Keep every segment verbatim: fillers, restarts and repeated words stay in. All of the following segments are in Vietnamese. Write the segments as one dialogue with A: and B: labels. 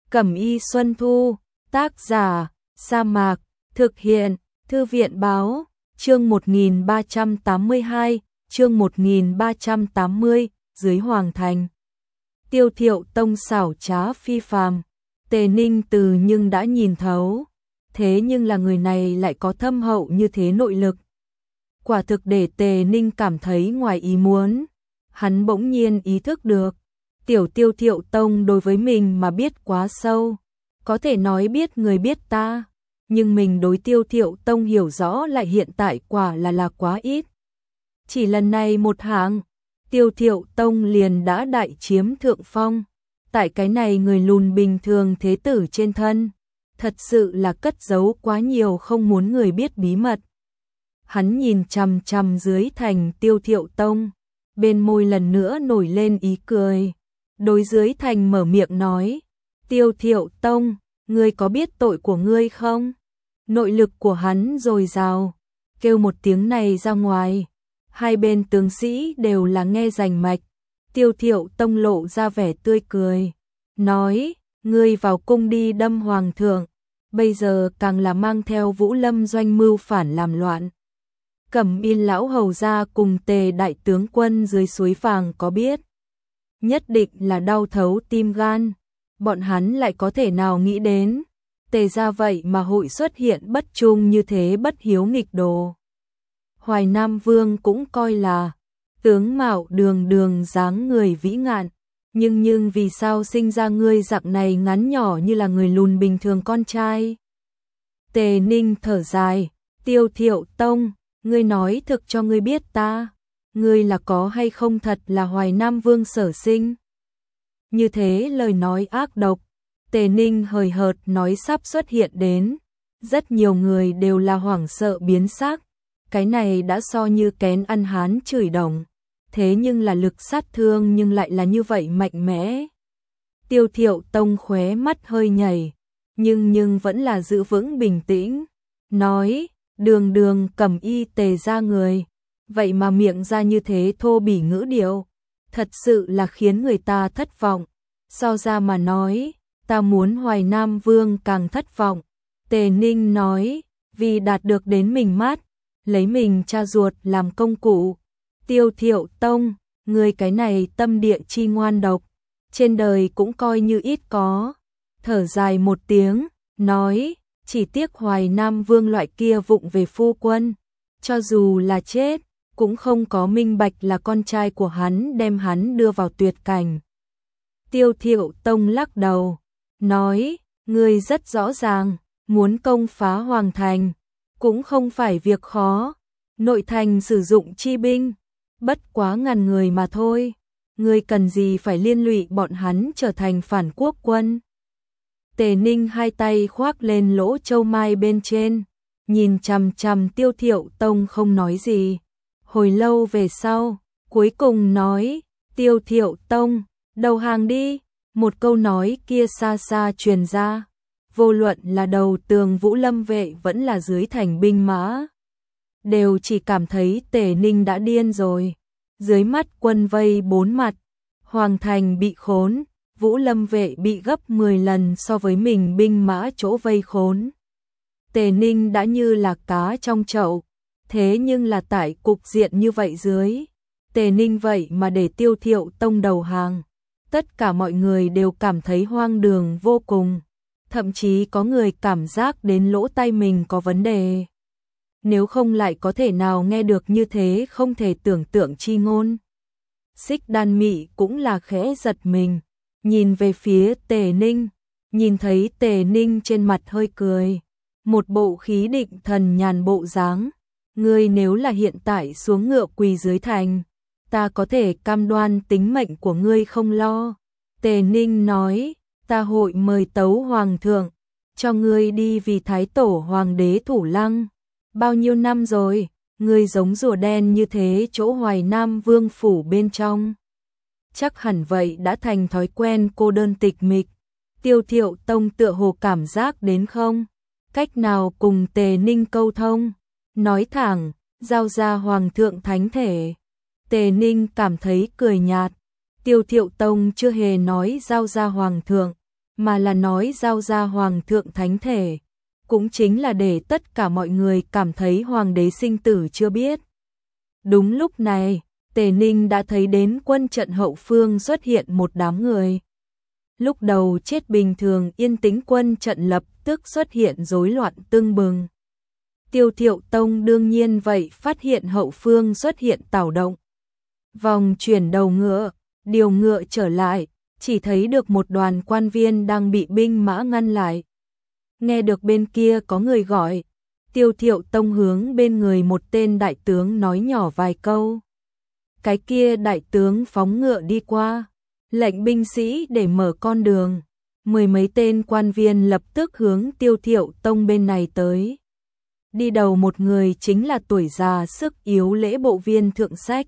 A: Cẩm y Xuân Thu, tác giả, Sa Mạc, thực hiện, Thư viện báo, chương một nghìn ba trăm tám mươi hai, chương một nghìn ba trăm tám mươi, dưới Hoàng Thành. Tiêu Thiệu Tông xảo trá phi phàm, Tề Ninh từ nhưng đã nhìn thấu, thế nhưng là người này lại có thâm hậu như thế nội lực. Quả thực để Tề Ninh cảm thấy ngoài ý muốn, hắn bỗng nhiên ý thức được, tiểu Tiêu Thiệu Tông đối với mình mà biết quá sâu, có thể nói biết người biết ta, nhưng mình đối Tiêu Thiệu Tông hiểu rõ lại hiện tại quả là là quá ít. Chỉ lần này một hạng, Tiêu Thiệu Tông liền đã đại chiếm thượng phong, tại cái này người lùn bình thường thế tử trên thân, thật sự là cất giấu quá nhiều không muốn người biết bí mật. Hắn nhìn chằm chằm dưới thành Tiêu Thiệu Tông, bên môi lần nữa nổi lên ý cười, đối dưới thành mở miệng nói, Tiêu Thiệu Tông, ngươi có biết tội của ngươi không? Nội lực của hắn dồi dào, kêu một tiếng này ra ngoài, hai bên tướng sĩ đều là nghe rành mạch. Tiêu Thiệu Tông lộ ra vẻ tươi cười, nói, ngươi vào cung đi đâm hoàng thượng, bây giờ càng là mang theo Vũ Lâm doanh mưu phản làm loạn. Cẩm Yên lão hầu gia cùng Tề đại tướng quân dưới suối vàng có biết, nhất định là đau thấu tim gan, bọn hắn lại có thể nào nghĩ đến, Tề gia vậy mà hội xuất hiện bất trung như thế bất hiếu nghịch đồ. Hoài Nam Vương cũng coi là tướng mạo đường đường dáng người vĩ ngạn, nhưng nhưng vì sao sinh ra ngươi dạng này ngắn nhỏ như là người lùn bình thường con trai? Tề Ninh thở dài, Tiêu Thiệu Tông, ngươi nói thực cho ngươi biết ta, ngươi là có hay không thật là Hoài Nam Vương sở sinh? Như thế lời nói ác độc, Tề Ninh hời hợt nói sắp xuất hiện đến, rất nhiều người đều là hoảng sợ biến sắc, cái này đã so như kén ăn hán chửi đồng, thế nhưng là lực sát thương nhưng lại là như vậy mạnh mẽ. Tiêu Thiệu Tông khóe mắt hơi nhảy, nhưng nhưng vẫn là giữ vững bình tĩnh, nói, đường đường Cẩm y Tề ra người, vậy mà miệng ra như thế thô bỉ ngữ điệu, thật sự là khiến người ta thất vọng. So ra mà nói, ta muốn Hoài Nam Vương càng thất vọng. Tề Ninh nói, vì đạt được đến mình mát, lấy mình cha ruột làm công cụ. Tiêu Thiệu Tông, người cái này tâm địa chi ngoan độc, trên đời cũng coi như ít có. Thở dài một tiếng, nói, chỉ tiếc Hoài Nam Vương loại kia vụng về phu quân, cho dù là chết, cũng không có minh bạch là con trai của hắn đem hắn đưa vào tuyệt cảnh. Tiêu Thiệu Tông lắc đầu, nói, ngươi rất rõ ràng, muốn công phá Hoàng Thành, cũng không phải việc khó, nội thành sử dụng chi binh, bất quá ngàn người mà thôi, ngươi cần gì phải liên lụy bọn hắn trở thành phản quốc quân. Tề Ninh hai tay khoác lên lỗ châu mai bên trên, nhìn chằm chằm Tiêu Thiệu Tông không nói gì. Hồi lâu về sau, cuối cùng nói, Tiêu Thiệu Tông, đầu hàng đi. Một câu nói kia xa xa truyền ra, vô luận là đầu tường Vũ Lâm vệ vẫn là dưới thành binh mã, đều chỉ cảm thấy Tề Ninh đã điên rồi. Dưới mắt quân vây bốn mặt, Hoàng Thành bị khốn, Vũ Lâm vệ bị gấp mười lần so với mình binh mã chỗ vây khốn. Tề Ninh đã như là cá trong chậu, thế nhưng là tại cục diện như vậy dưới, Tề Ninh vậy mà để Tiêu Thiệu Tông đầu hàng. Tất cả mọi người đều cảm thấy hoang đường vô cùng, thậm chí có người cảm giác đến lỗ tai mình có vấn đề. Nếu không lại có thể nào nghe được như thế không thể tưởng tượng chi ngôn. Xích Đan Mị cũng là khẽ giật mình, nhìn về phía Tề Ninh, nhìn thấy Tề Ninh trên mặt hơi cười, một bộ khí định thần nhàn bộ dáng. Ngươi nếu là hiện tại xuống ngựa quỳ dưới thành, ta có thể cam đoan tính mệnh của ngươi không lo. Tề Ninh nói, ta hội mời tấu hoàng thượng, cho ngươi đi vì thái tổ hoàng đế thủ lăng. Bao nhiêu năm rồi, ngươi giống rùa đen như thế chỗ Hoài Nam Vương phủ bên trong. Chắc hẳn vậy đã thành thói quen cô đơn tịch mịch. Tiêu Thiệu Tông tựa hồ cảm giác đến không cách nào cùng Tề Ninh câu thông, nói thẳng, giao ra hoàng thượng thánh thể. Tề Ninh cảm thấy cười nhạt, Tiêu Thiệu Tông chưa hề nói giao ra hoàng thượng, mà là nói giao ra hoàng thượng thánh thể, cũng chính là để tất cả mọi người cảm thấy hoàng đế sinh tử chưa biết. Đúng lúc này, Tề Ninh đã thấy đến quân trận hậu phương xuất hiện một đám người. Lúc đầu chết bình thường yên tĩnh quân trận lập tức xuất hiện rối loạn tưng bừng. Tiêu Thiệu Tông đương nhiên vậy phát hiện hậu phương xuất hiện tảo động. Vòng chuyển đầu ngựa, điều ngựa trở lại, chỉ thấy được một đoàn quan viên đang bị binh mã ngăn lại. Nghe được bên kia có người gọi, Tiêu Thiệu Tông hướng bên người một tên đại tướng nói nhỏ vài câu. Cái kia đại tướng phóng ngựa đi qua, lệnh binh sĩ để mở con đường. Mười mấy tên quan viên lập tức hướng Tiêu Thiệu Tông bên này tới. Đi đầu một người chính là tuổi già sức yếu lễ bộ viên thượng sách.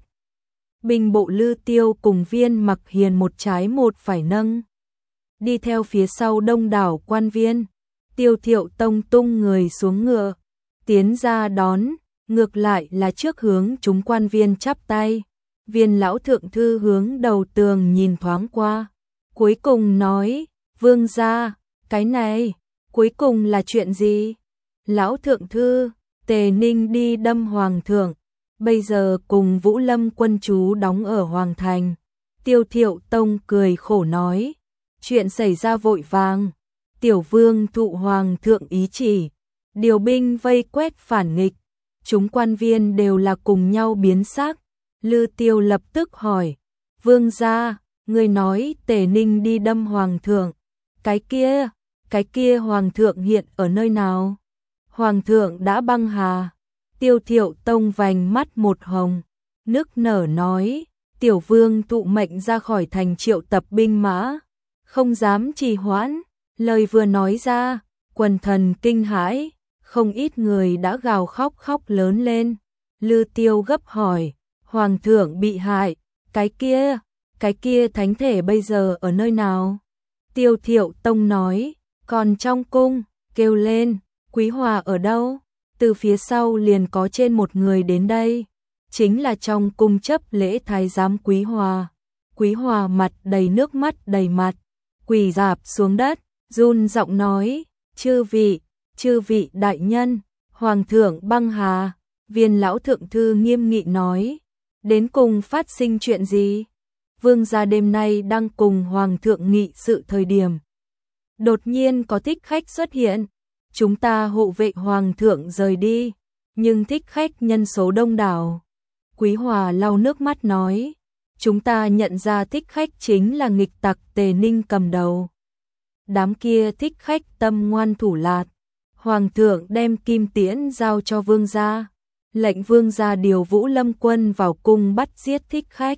A: Binh bộ Lư Tiêu cùng Viên Mặc Hiền một trái một phải nâng. Đi theo phía sau đông đảo quan viên, Tiêu Thiệu Tông tung người xuống ngựa, tiến ra đón, ngược lại là trước hướng chúng quan viên chắp tay. Viên lão thượng thư hướng đầu tường nhìn thoáng qua, cuối cùng nói, vương gia, cái này, cuối cùng là chuyện gì? Lão thượng thư, Tề Ninh đi đâm hoàng thượng, bây giờ cùng Vũ Lâm quân chú đóng ở Hoàng Thành. Tiêu Thiệu Tông cười khổ nói, chuyện xảy ra vội vàng, tiểu vương thụ hoàng thượng ý chỉ, điều binh vây quét phản nghịch, chúng quan viên đều là cùng nhau biến sắc. Lư Tiêu lập tức hỏi, vương gia, người nói Tề Ninh đi đâm hoàng thượng, cái kia, cái kia hoàng thượng hiện ở nơi nào? Hoàng thượng đã băng hà. Tiêu Thiệu Tông vành mắt một hồng, nức nở nói, tiểu vương tụ mệnh ra khỏi thành triệu tập binh mã, không dám trì hoãn. Lời vừa nói ra, quần thần kinh hãi, không ít người đã gào khóc khóc lớn lên. Lư Tiêu gấp hỏi, hoàng thượng bị hại, cái kia, cái kia thánh thể bây giờ ở nơi nào? Tiêu Thiệu Tông nói, còn trong cung. Kêu lên, Quý Hòa ở đâu? Từ phía sau liền có trên một người đến đây, chính là trong cung chấp lễ thái giám Quý Hòa. Quý Hòa mặt đầy nước mắt đầy mặt, quỳ rạp xuống đất, run giọng nói, chư vị, chư vị đại nhân, hoàng thượng băng hà. Viên lão thượng thư nghiêm nghị nói, đến cùng phát sinh chuyện gì? Vương gia đêm nay đang cùng hoàng thượng nghị sự thời điểm, đột nhiên có thích khách xuất hiện. Chúng ta hộ vệ hoàng thượng rời đi, nhưng thích khách nhân số đông đảo. Quý Hòa lau nước mắt nói, chúng ta nhận ra thích khách chính là nghịch tặc Tề Ninh cầm đầu. Đám kia thích khách tâm ngoan thủ lạt, hoàng thượng đem kim tiễn giao cho vương gia, lệnh vương gia điều Vũ Lâm quân vào cung bắt giết thích khách.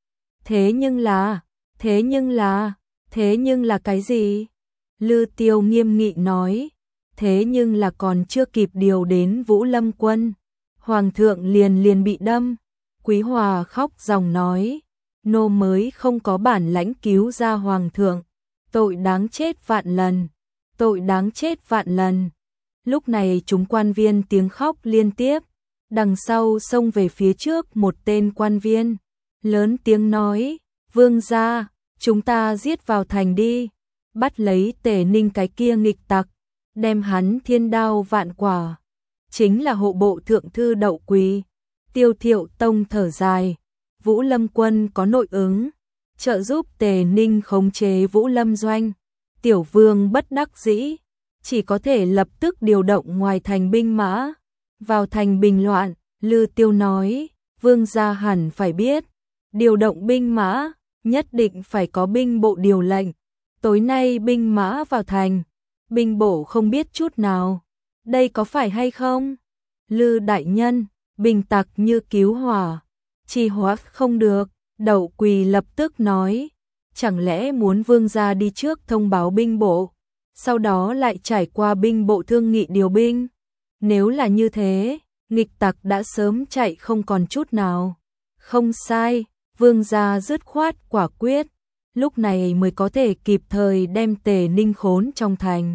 A: Thế nhưng là, thế nhưng là, thế nhưng là cái gì? Lư Tiêu nghiêm nghị nói, thế nhưng là còn chưa kịp điều đến Vũ Lâm quân, hoàng thượng liền liền bị đâm. Quý Hòa khóc ròng nói, nô mới không có bản lãnh cứu ra hoàng thượng, tội đáng chết vạn lần, tội đáng chết vạn lần. Lúc này chúng quan viên tiếng khóc liên tiếp, đằng sau xông về phía trước một tên quan viên, lớn tiếng nói, vương gia, chúng ta giết vào thành đi, bắt lấy Tề Ninh cái kia nghịch tặc, đem hắn thiên đao vạn quả. Chính là hộ bộ thượng thư Đậu Quỳ. Tiêu Thiệu Tông thở dài, Vũ Lâm quân có nội ứng, trợ giúp Tề Ninh khống chế Vũ Lâm doanh. Tiểu vương bất đắc dĩ, chỉ có thể lập tức điều động ngoài thành binh mã, vào thành bình loạn. Lư Tiêu nói, vương gia hẳn phải biết, điều động binh mã, nhất định phải có binh bộ điều lệnh. Tối nay binh mã vào thành, binh bộ không biết chút nào, đây có phải hay không? Lư đại nhân, bình tặc như cứu hỏa, trì hoãn không được. Đậu Quỳ lập tức nói, chẳng lẽ muốn vương gia đi trước thông báo binh bộ, sau đó lại trải qua binh bộ thương nghị điều binh? Nếu là như thế, nghịch tặc đã sớm chạy không còn chút nào. Không sai, vương gia dứt khoát quả quyết, lúc này mới có thể kịp thời đem Tề Ninh khốn trong thành.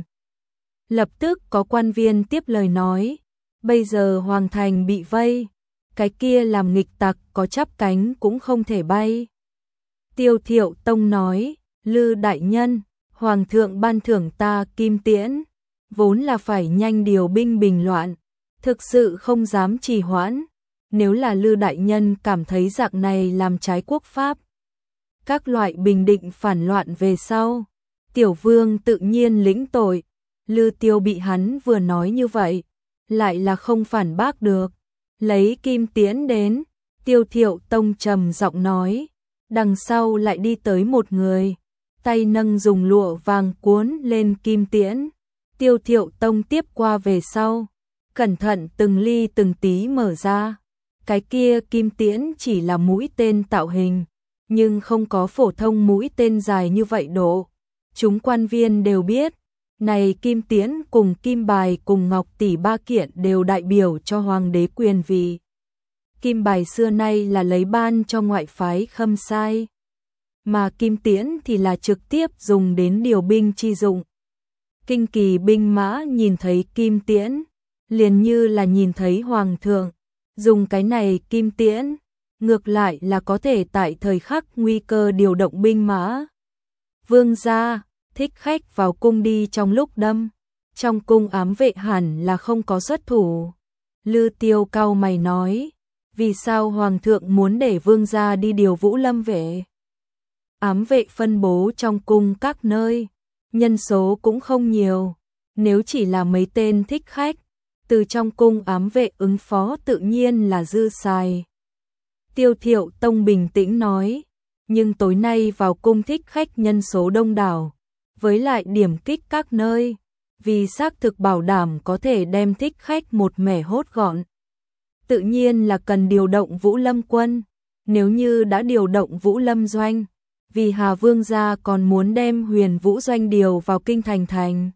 A: Lập tức có quan viên tiếp lời nói, bây giờ hoàng thành bị vây, cái kia làm nghịch tặc có chắp cánh cũng không thể bay. Tiêu Thiệu Tông nói, Lư đại nhân, Hoàng thượng ban thưởng ta kim tiễn, vốn là phải nhanh điều binh bình loạn, thực sự không dám trì hoãn. Nếu là Lư đại nhân cảm thấy dạng này làm trái quốc pháp, các loại bình định phản loạn về sau, tiểu vương tự nhiên lĩnh tội. Lư Tiêu bị hắn vừa nói như vậy, lại là không phản bác được. Lấy kim tiễn đến, Tiêu Thiệu Tông trầm giọng nói, đằng sau lại đi tới một người, tay nâng dùng lụa vàng cuốn lên kim tiễn. Tiêu Thiệu Tông tiếp qua về sau, cẩn thận từng ly từng tí mở ra. Cái kia kim tiễn chỉ là mũi tên tạo hình, nhưng không có phổ thông mũi tên dài như vậy độ. Chúng quan viên đều biết, này kim tiễn cùng kim bài cùng ngọc tỷ ba kiện đều đại biểu cho hoàng đế quyền vị. Kim bài xưa nay là lấy ban cho ngoại phái Khâm Sai, mà kim tiễn thì là trực tiếp dùng đến điều binh chi dụng. Kinh kỳ binh mã nhìn thấy kim tiễn, liền như là nhìn thấy hoàng thượng, dùng cái này kim tiễn, ngược lại là có thể tại thời khắc nguy cơ điều động binh mã. Vương gia, thích khách vào cung đi trong lúc đâm, trong cung ám vệ hẳn là không có xuất thủ. Lư Tiêu cau mày nói, vì sao hoàng thượng muốn để vương gia đi điều Vũ Lâm vệ? Ám vệ phân bố trong cung các nơi, nhân số cũng không nhiều, nếu chỉ là mấy tên thích khách, từ trong cung ám vệ ứng phó tự nhiên là dư xài. Tiêu Thiệu Tông bình tĩnh nói, nhưng tối nay vào cung thích khách nhân số đông đảo, với lại điểm kích các nơi, vì xác thực bảo đảm có thể đem thích khách một mẻ hốt gọn. Tự nhiên là cần điều động Vũ Lâm quân, nếu như đã điều động Vũ Lâm doanh, vì Hà Vương gia còn muốn đem Huyền Vũ doanh điều vào kinh thành thành.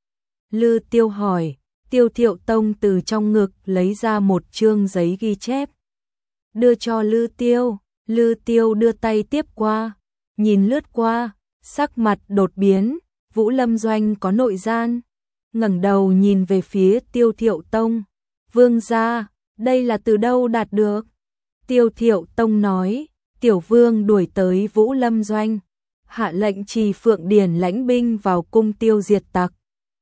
A: Lư Tiêu hỏi, Tiêu Thiệu Tông từ trong ngực lấy ra một chương giấy ghi chép, đưa cho Lư Tiêu. Lư Tiêu đưa tay tiếp qua, nhìn lướt qua, sắc mặt đột biến, Vũ Lâm doanh có nội gian, ngẩng đầu nhìn về phía Tiêu Thiệu Tông, vương gia, đây là từ đâu đạt được? Tiêu Thiệu Tông nói, tiểu vương đuổi tới Vũ Lâm doanh, hạ lệnh trì Phượng Điển lãnh binh vào cung tiêu diệt tặc.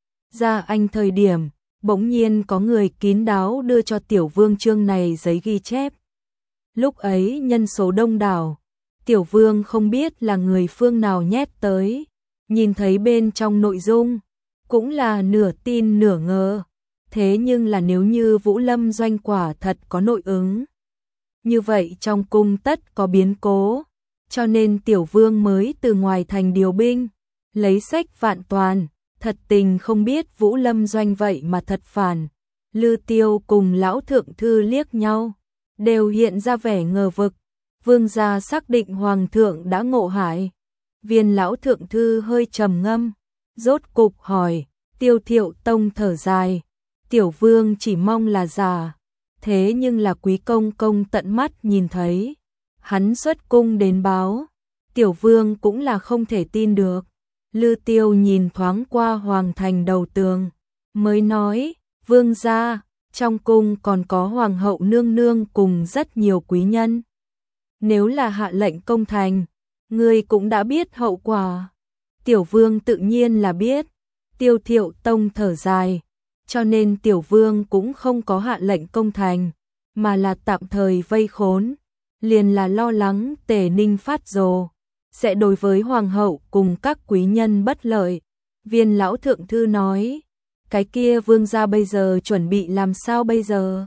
A: Ra anh thời điểm, bỗng nhiên có người kín đáo đưa cho tiểu vương chương này giấy ghi chép. Lúc ấy nhân số đông đảo, tiểu vương không biết là người phương nào nhét tới, nhìn thấy bên trong nội dung, cũng là nửa tin nửa ngờ. Thế nhưng là nếu như Vũ Lâm doanh quả thật có nội ứng, như vậy trong cung tất có biến cố, cho nên tiểu vương mới từ ngoài thành điều binh, lấy sách vạn toàn, thật tình không biết Vũ Lâm doanh vậy mà thật phản. Lư Tiêu cùng lão thượng thư liếc nhau, đều hiện ra vẻ ngờ vực. Vương gia xác định hoàng thượng đã ngộ hại. Viên lão thượng thư hơi trầm ngâm, rốt cục hỏi. Tiêu Thiệu Tông thở dài, tiểu vương chỉ mong là giả, thế nhưng là quý công công tận mắt nhìn thấy, hắn xuất cung đến báo, tiểu vương cũng là không thể tin được. Lư Tiêu nhìn thoáng qua hoàng thành đầu tường, mới nói, vương gia, trong cung còn có hoàng hậu nương nương cùng rất nhiều quý nhân. Nếu là hạ lệnh công thành, ngươi cũng đã biết hậu quả. Tiểu vương tự nhiên là biết. Tiêu Thiệu Tông thở dài, cho nên tiểu vương cũng không có hạ lệnh công thành, mà là tạm thời vây khốn, liền là lo lắng Tề Ninh phát rồ, sẽ đối với hoàng hậu cùng các quý nhân bất lợi. Viên lão thượng thư nói, cái kia vương gia bây giờ chuẩn bị làm sao bây giờ?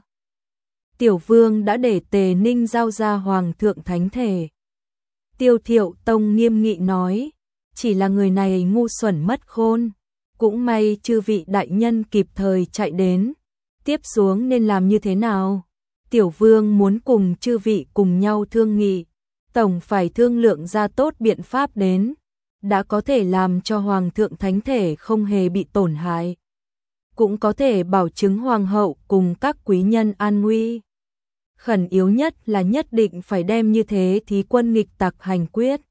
A: Tiểu vương đã để Tề Ninh giao ra hoàng thượng thánh thể. Tiêu Thiệu Tông nghiêm nghị nói, chỉ là người này ngu xuẩn mất khôn. Cũng may chư vị đại nhân kịp thời chạy đến, tiếp xuống nên làm như thế nào? Tiểu vương muốn cùng chư vị cùng nhau thương nghị, tổng phải thương lượng ra tốt biện pháp đến, đã có thể làm cho hoàng thượng thánh thể không hề bị tổn hại, cũng có thể bảo chứng hoàng hậu cùng các quý nhân an nguy. Khẩn yếu nhất là nhất định phải đem như thế thí quân nghịch tặc hành quyết.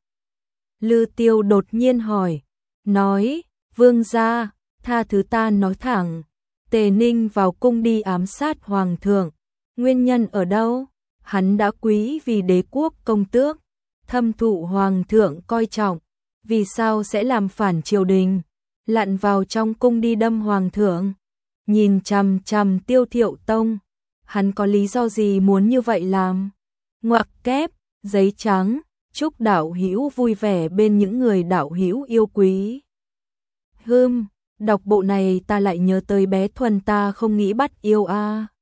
A: Lư Tiêu đột nhiên hỏi, nói, vương gia, tha thứ ta nói thẳng, Tề Ninh vào cung đi ám sát hoàng thượng, nguyên nhân ở đâu? Hắn đã quý vì đế quốc công tước, thâm thụ hoàng thượng coi trọng, Vì sao sẽ làm phản triều đình, lặn vào trong cung đi đâm hoàng thượng? Nhìn chằm chằm Tiêu Thiệu Tông, hắn có lý do gì muốn như vậy làm? Ngoặc kép, giấy trắng, chúc đạo hữu vui vẻ bên những người đạo hữu yêu quý. Hừm, đọc bộ này ta lại nhớ tới bé Thuần ta không nghĩ bắt yêu a. À.